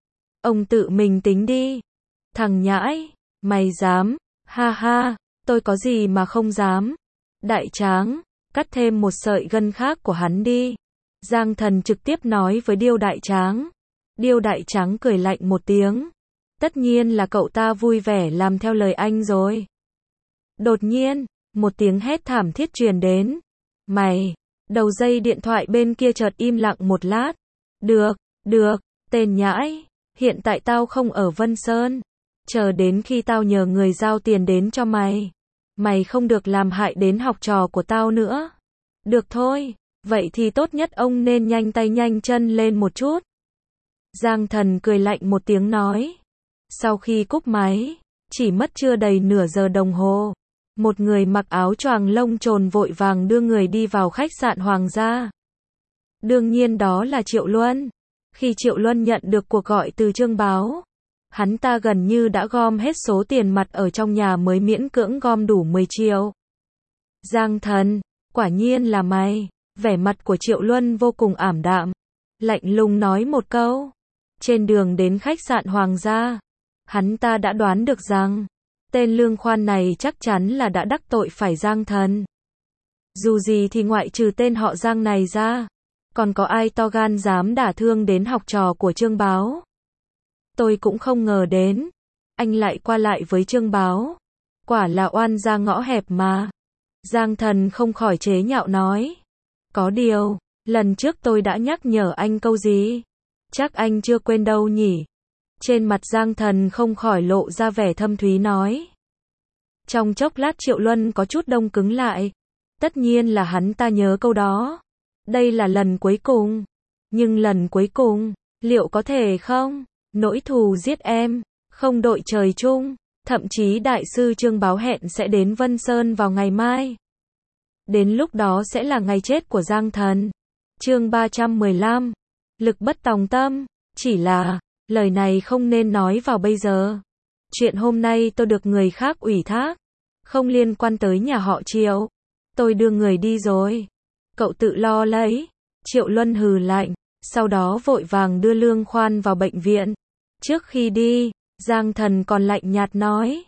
Speaker 1: Ông tự mình tính đi. Thằng nhãi, mày dám? Ha ha, tôi có gì mà không dám. Đại Tráng, cắt thêm một sợi gân khác của hắn đi. Giang Thần trực tiếp nói với Điêu Đại Tráng. Điêu Đại Tráng cười lạnh một tiếng. Tất nhiên là cậu ta vui vẻ làm theo lời anh rồi. Đột nhiên, một tiếng hét thảm thiết truyền đến. Mày, đầu dây điện thoại bên kia chợt im lặng một lát. Được, tên nhãi, hiện tại tao không ở Vân Sơn. Chờ đến khi tao nhờ người giao tiền đến cho mày. Mày không được làm hại đến học trò của tao nữa. Được thôi, vậy thì tốt nhất ông nên nhanh tay nhanh chân lên một chút. Giang Thần cười lạnh một tiếng nói. Sau khi cúp máy, chỉ mất chưa đầy nửa giờ đồng hồ. Một người mặc áo choàng lông trồn vội vàng đưa người đi vào khách sạn Hoàng gia. Đương nhiên đó là Triệu Luân. Khi Triệu Luân nhận được cuộc gọi từ Trương Báo, hắn ta gần như đã gom hết số tiền mặt ở trong nhà mới miễn cưỡng gom đủ 10 triệu. Giang Thần, quả nhiên là mày. Vẻ mặt của Triệu Luân vô cùng ảm đạm. Lạnh lùng nói một câu. Trên đường đến khách sạn Hoàng gia, hắn ta đã đoán được rằng tên Lương Khoan này chắc chắn là đã đắc tội phải Giang Thần. Dù gì thì ngoại trừ tên họ Giang này ra, còn có ai to gan dám đả thương đến học trò của Trương Báo. Tôi cũng không ngờ đến, anh lại qua lại với Trương Báo. Quả là oan gia ngõ hẹp mà. Giang Thần không khỏi chế nhạo nói. Có điều, lần trước tôi đã nhắc nhở anh câu gì? Chắc anh chưa quên đâu nhỉ? Trên mặt Giang Thần không khỏi lộ ra vẻ thâm thúy nói. Trong chốc lát Triệu Luân có chút đông cứng lại. Tất nhiên là hắn ta nhớ câu đó. Đây là lần cuối cùng. Nhưng lần cuối cùng, liệu có thể không? Nỗi thù giết em, không đội trời chung. Thậm chí đại sư Trương Báo hẹn sẽ đến Vân Sơn vào ngày mai. Đến lúc đó sẽ là ngày chết của Giang Thần. Chương 315. Lực bất tòng tâm. Chỉ là, lời này không nên nói vào bây giờ. Chuyện hôm nay tôi được người khác ủy thác. Không liên quan tới nhà họ Triệu. Tôi đưa người đi rồi. Cậu tự lo lấy. Triệu Luân hừ lạnh. Sau đó vội vàng đưa Lương Khoan vào bệnh viện. Trước khi đi, Giang Thần còn lạnh nhạt nói.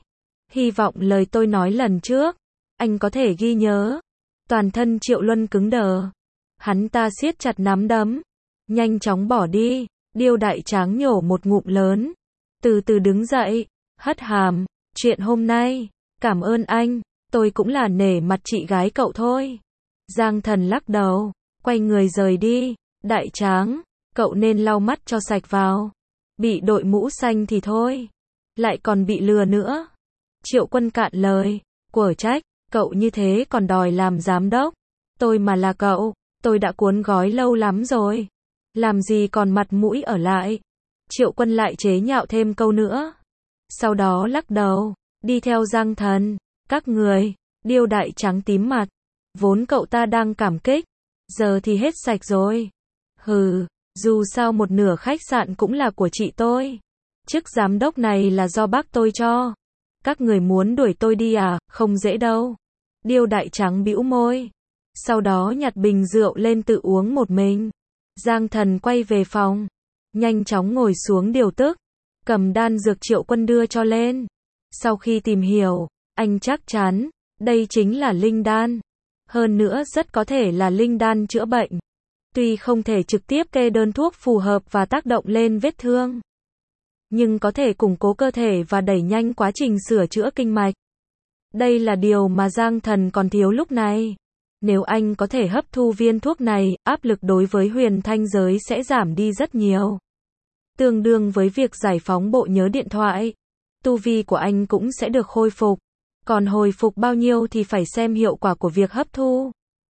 Speaker 1: Hy vọng lời tôi nói lần trước, anh có thể ghi nhớ. Toàn thân Triệu Luân cứng đờ. Hắn ta siết chặt nắm đấm. Nhanh chóng bỏ đi. Điêu Đại Tráng nhổ một ngụm lớn. Từ từ đứng dậy. Hất hàm. Chuyện hôm nay. Cảm ơn anh. Tôi cũng là nể mặt chị gái cậu thôi. Giang Thần lắc đầu. Quay người rời đi. Đại Tráng. Cậu nên lau mắt cho sạch vào. Bị đội mũ xanh thì thôi. Lại còn bị lừa nữa. Triệu Quân cạn lời. Quở trách. Cậu như thế còn đòi làm giám đốc. Tôi mà là cậu, tôi đã cuốn gói lâu lắm rồi. Làm gì còn mặt mũi ở lại. Triệu Quân lại chế nhạo thêm câu nữa. Sau đó lắc đầu, đi theo Giang Thần. Các người, Điêu Đại Tráng tím mặt. Vốn cậu ta đang cảm kích, giờ thì hết sạch rồi. Hừ, dù sao một nửa khách sạn cũng là của chị tôi. Chức giám đốc này là do bác tôi cho. Các người muốn đuổi tôi đi à, không dễ đâu. Điêu Đại Tráng bĩu môi. Sau đó nhặt bình rượu lên tự uống một mình. Giang Thần quay về phòng. Nhanh chóng ngồi xuống điều tức. Cầm đan dược Triệu Quân đưa cho lên. Sau khi tìm hiểu, anh chắc chắn, đây chính là linh đan. Hơn nữa rất có thể là linh đan chữa bệnh. Tuy không thể trực tiếp kê đơn thuốc phù hợp và tác động lên vết thương, nhưng có thể củng cố cơ thể và đẩy nhanh quá trình sửa chữa kinh mạch. Đây là điều mà Giang Thần còn thiếu lúc này. Nếu anh có thể hấp thu viên thuốc này, áp lực đối với huyền thanh giới sẽ giảm đi rất nhiều. Tương đương với việc giải phóng bộ nhớ điện thoại. Tu vi của anh cũng sẽ được khôi phục. Còn hồi phục bao nhiêu thì phải xem hiệu quả của việc hấp thu.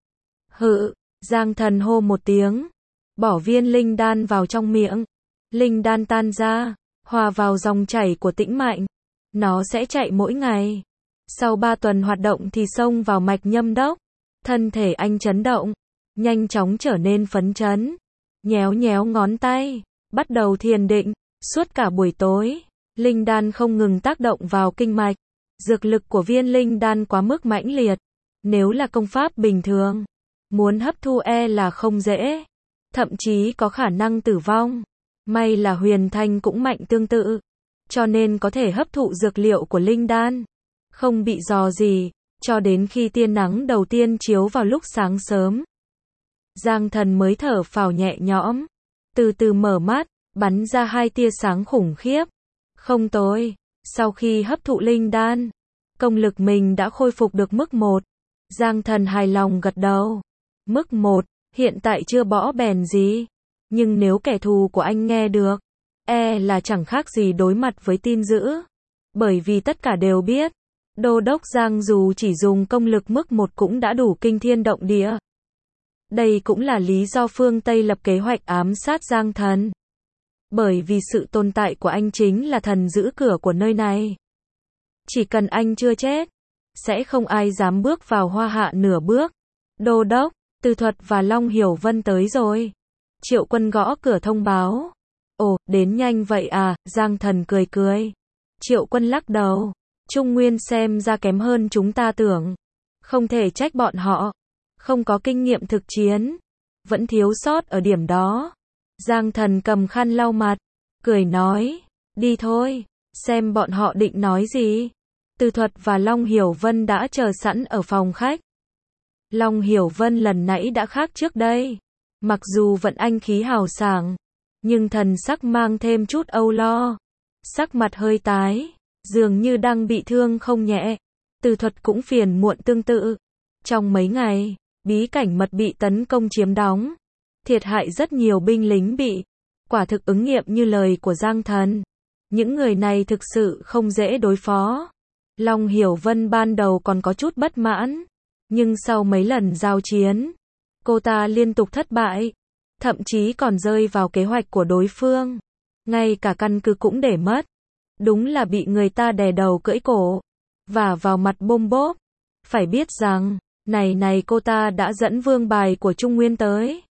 Speaker 1: Hự, Giang Thần hô một tiếng. Bỏ viên linh đan vào trong miệng. Linh đan tan ra, hòa vào dòng chảy của tĩnh mạnh. Nó sẽ chạy mỗi ngày. Sau 3 tuần hoạt động thì xông vào mạch nhâm đốc. Thân thể anh chấn động, nhanh chóng trở nên phấn chấn. Nhéo nhéo ngón tay, bắt đầu thiền định. Suốt cả buổi tối, linh đan không ngừng tác động vào kinh mạch. Dược lực của viên linh đan quá mức mãnh liệt. Nếu là công pháp bình thường, muốn hấp thu là không dễ. Thậm chí có khả năng tử vong. May là huyền thanh cũng mạnh tương tự. Cho nên có thể hấp thụ dược liệu của linh đan. Không bị dò gì, cho đến khi tia nắng đầu tiên chiếu vào lúc sáng sớm. Giang Thần mới thở phào nhẹ nhõm. Từ từ mở mắt, bắn ra 2 tia sáng khủng khiếp. Không tồi, sau khi hấp thụ linh đan, công lực mình đã khôi phục được mức 1. Giang Thần hài lòng gật đầu. Mức 1, hiện tại chưa bỏ bèn gì. Nhưng nếu kẻ thù của anh nghe được, là chẳng khác gì đối mặt với tin dữ. Bởi vì tất cả đều biết, Đô đốc Giang dù chỉ dùng công lực mức 1 cũng đã đủ kinh thiên động địa. Đây cũng là lý do phương Tây lập kế hoạch ám sát Giang Thần. Bởi vì sự tồn tại của anh chính là thần giữ cửa của nơi này. Chỉ cần anh chưa chết, sẽ không ai dám bước vào Hoa Hạ nửa bước. Đô đốc, Từ Thuật và Long Hiểu Vân tới rồi. Triệu Quân gõ cửa thông báo. Ồ, đến nhanh vậy à, Giang Thần cười cười. Triệu Quân lắc đầu. Trung Nguyên xem ra kém hơn chúng ta tưởng. Không thể trách bọn họ. Không có kinh nghiệm thực chiến. Vẫn thiếu sót ở điểm đó. Giang Thần cầm khăn lau mặt. Cười nói. Đi thôi. Xem bọn họ định nói gì. Từ Thuật và Long Hiểu Vân đã chờ sẵn ở phòng khách. Long Hiểu Vân lần nãy đã khác trước đây. Mặc dù vẫn anh khí hào sảng, nhưng thần sắc mang thêm chút âu lo. Sắc mặt hơi tái, dường như đang bị thương không nhẹ. Từ Thuật cũng phiền muộn tương tự. Trong mấy ngày, bí cảnh mật bị tấn công chiếm đóng. Thiệt hại rất nhiều binh lính bị. Quả thực ứng nghiệm như lời của Giang Thần. Những người này thực sự không dễ đối phó. Long Hiểu Vân ban đầu còn có chút bất mãn. Nhưng sau mấy lần giao chiến, cô ta liên tục thất bại. Thậm chí còn rơi vào kế hoạch của đối phương. Ngay cả căn cứ cũng để mất. Đúng là bị người ta đè đầu cưỡi cổ. Và vào mặt bôm bốp. Phải biết rằng, này cô ta đã dẫn vương bài của Trung Nguyên tới.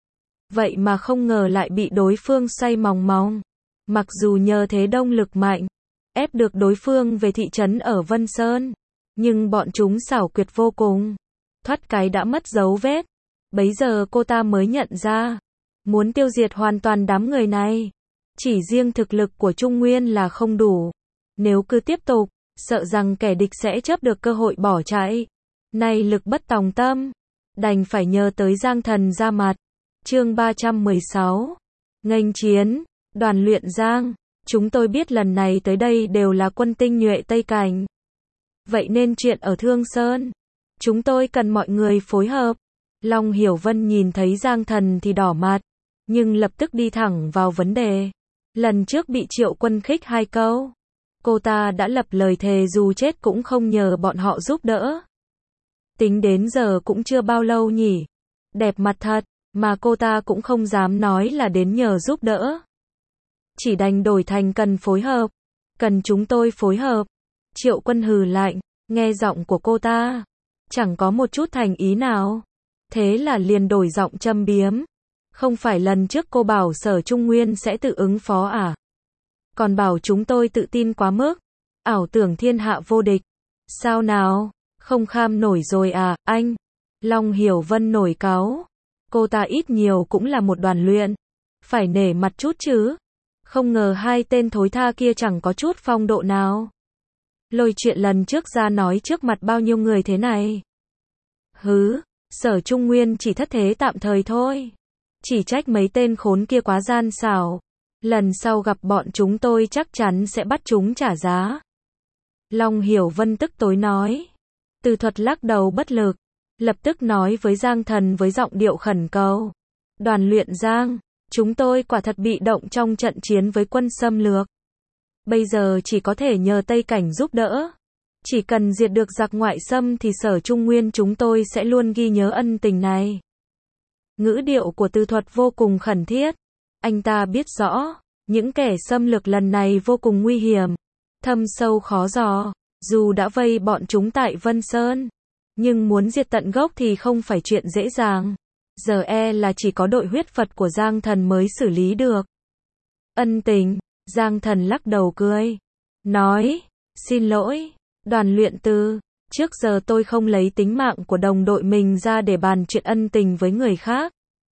Speaker 1: Vậy mà không ngờ lại bị đối phương xoay mòng mòng. Mặc dù nhờ thế đông lực mạnh, ép được đối phương về thị trấn ở Vân Sơn. Nhưng bọn chúng xảo quyệt vô cùng. Thoát cái đã mất dấu vết. Bấy giờ cô ta mới nhận ra. Muốn tiêu diệt hoàn toàn đám người này. Chỉ riêng thực lực của Trung Nguyên là không đủ. Nếu cứ tiếp tục, sợ rằng kẻ địch sẽ chớp được cơ hội bỏ chạy. Nay lực bất tòng tâm, đành phải nhờ tới Giang Thần ra mặt. Chương 316. Nghênh chiến, đoàn luyện Giang. Chúng tôi biết lần này tới đây đều là quân tinh nhuệ Tây Cảnh. Vậy nên chuyện ở Thương Sơn, chúng tôi cần mọi người phối hợp. Long Hiểu Vân nhìn thấy Giang Thần thì đỏ mặt, nhưng lập tức đi thẳng vào vấn đề. Lần trước bị Triệu Quân khích 2 câu, cô ta đã lập lời thề dù chết cũng không nhờ bọn họ giúp đỡ. Tính đến giờ cũng chưa bao lâu nhỉ. Đẹp mặt thật, mà cô ta cũng không dám nói là đến nhờ giúp đỡ. Chỉ đành đổi thành cần phối hợp. Cần chúng tôi phối hợp. Triệu Quân hừ lạnh, nghe giọng của cô ta chẳng có một chút thành ý nào. Thế là liền đổi giọng châm biếm. Không phải lần trước cô bảo Sở Trung Nguyên sẽ tự ứng phó à? Còn bảo chúng tôi tự tin quá mức, ảo tưởng thiên hạ vô địch. Sao nào? Không kham nổi rồi à, anh? Long Hiểu Vân nổi cáu. Cô ta ít nhiều cũng là một đoàn luyện. Phải nể mặt chút chứ. Không ngờ 2 tên thối tha kia chẳng có chút phong độ nào. Lôi chuyện lần trước ra nói trước mặt bao nhiêu người thế này. Hứ, Sở Trung Nguyên chỉ thất thế tạm thời thôi. Chỉ trách mấy tên khốn kia quá gian xảo. Lần sau gặp bọn chúng tôi chắc chắn sẽ bắt chúng trả giá. Long Hiểu Vân tức tối nói. Từ Thuật lắc đầu bất lực, lập tức nói với Giang Thần với giọng điệu khẩn cầu. Đoàn luyện Giang, chúng tôi quả thật bị động trong trận chiến với quân xâm lược. Bây giờ chỉ có thể nhờ Tây Cảnh giúp đỡ. Chỉ cần diệt được giặc ngoại xâm thì Sở Trung Nguyên chúng tôi sẽ luôn ghi nhớ ân tình này. Ngữ điệu của Từ Thuật vô cùng khẩn thiết. Anh ta biết rõ, những kẻ xâm lược lần này vô cùng nguy hiểm, thâm sâu khó dò. Dù đã vây bọn chúng tại Vân Sơn, nhưng muốn diệt tận gốc thì không phải chuyện dễ dàng. Giờ là chỉ có đội huyết Phật của Giang Thần mới xử lý được. Ân tình, Giang Thần lắc đầu cười, nói, xin lỗi, đoàn luyện Từ, trước giờ tôi không lấy tính mạng của đồng đội mình ra để bàn chuyện ân tình với người khác.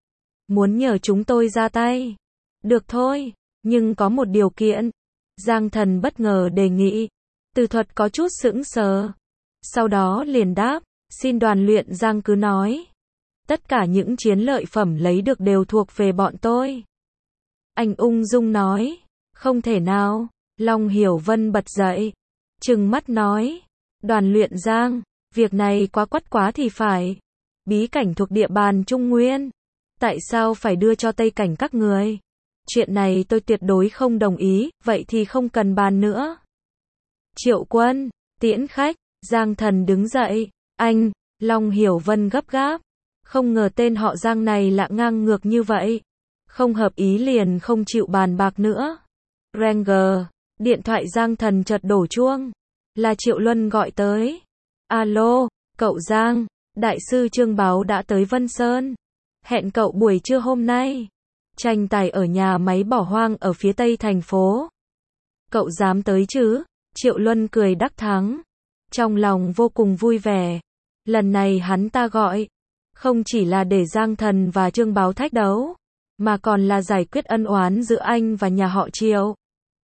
Speaker 1: Muốn nhờ chúng tôi ra tay, được thôi, nhưng có một điều kiện. Giang Thần bất ngờ đề nghị. Từ Thuật có chút sững sờ, sau đó liền đáp, xin đoàn luyện Giang cứ nói. Tất cả những chiến lợi phẩm lấy được đều thuộc về bọn tôi. Anh ung dung nói, không thể nào. Long Hiểu Vân bật dậy, trừng mắt nói, đoàn luyện Giang, việc này quá quắt quá thì phải. Bí cảnh thuộc địa bàn Trung Nguyên, tại sao phải đưa cho Tây Cảnh các người? Chuyện này tôi tuyệt đối không đồng ý, vậy thì không cần bàn nữa. Triệu Quân, tiễn khách. Giang Thần đứng dậy. Anh, Long Hiểu Vân gấp gáp. Không ngờ tên họ Giang này lại ngang ngược như vậy. Không hợp ý liền không chịu bàn bạc nữa. Ranger, điện thoại Giang Thần chợt đổ chuông. Là Triệu Luân gọi tới. Alo, cậu Giang, đại sư Trương Báo đã tới Vân Sơn. Hẹn cậu buổi trưa hôm nay. Tranh tài ở nhà máy bỏ hoang ở phía tây thành phố. Cậu dám tới chứ? Triệu Luân cười đắc thắng. Trong lòng vô cùng vui vẻ. Lần này hắn ta gọi, không chỉ là để Giang Thần và Trương Báo thách đấu, mà còn là giải quyết ân oán giữa anh và nhà họ Triệu.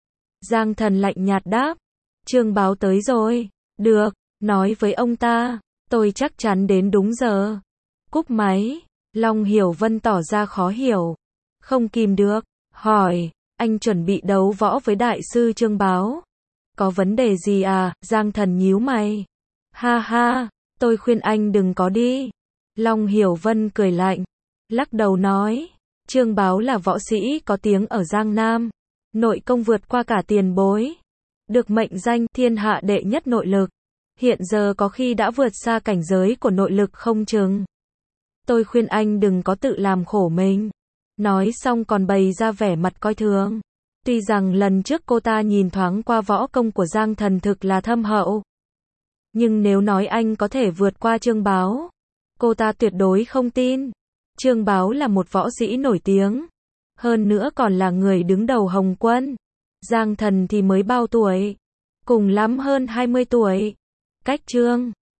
Speaker 1: Giang Thần lạnh nhạt đáp, Trương Báo tới rồi. Được, nói với ông ta, tôi chắc chắn đến đúng giờ. Cúp máy. Long Hiểu Vân tỏ ra khó hiểu, không kìm được, hỏi, anh chuẩn bị đấu võ với đại sư Trương Báo. Có vấn đề gì à? Giang Thần nhíu mày. Ha ha, tôi khuyên anh đừng có đi. Long Hiểu Vân cười lạnh, lắc đầu nói, Trương Báo là võ sĩ có tiếng ở Giang Nam, nội công vượt qua cả tiền bối, được mệnh danh thiên hạ đệ nhất nội lực. Hiện giờ có khi đã vượt xa cảnh giới của nội lực không chừng. Tôi khuyên anh đừng có tự làm khổ mình. Nói xong còn bày ra vẻ mặt coi thường. Tuy rằng lần trước cô ta nhìn thoáng qua võ công của Giang Thần thực là thâm hậu, nhưng nếu nói anh có thể vượt qua Trương Báo, cô ta tuyệt đối không tin. Trương Báo là một võ sĩ nổi tiếng, hơn nữa còn là người đứng đầu Hồng Quân. Giang Thần thì mới bao tuổi? Cùng lắm hơn 20 tuổi. Cách Trương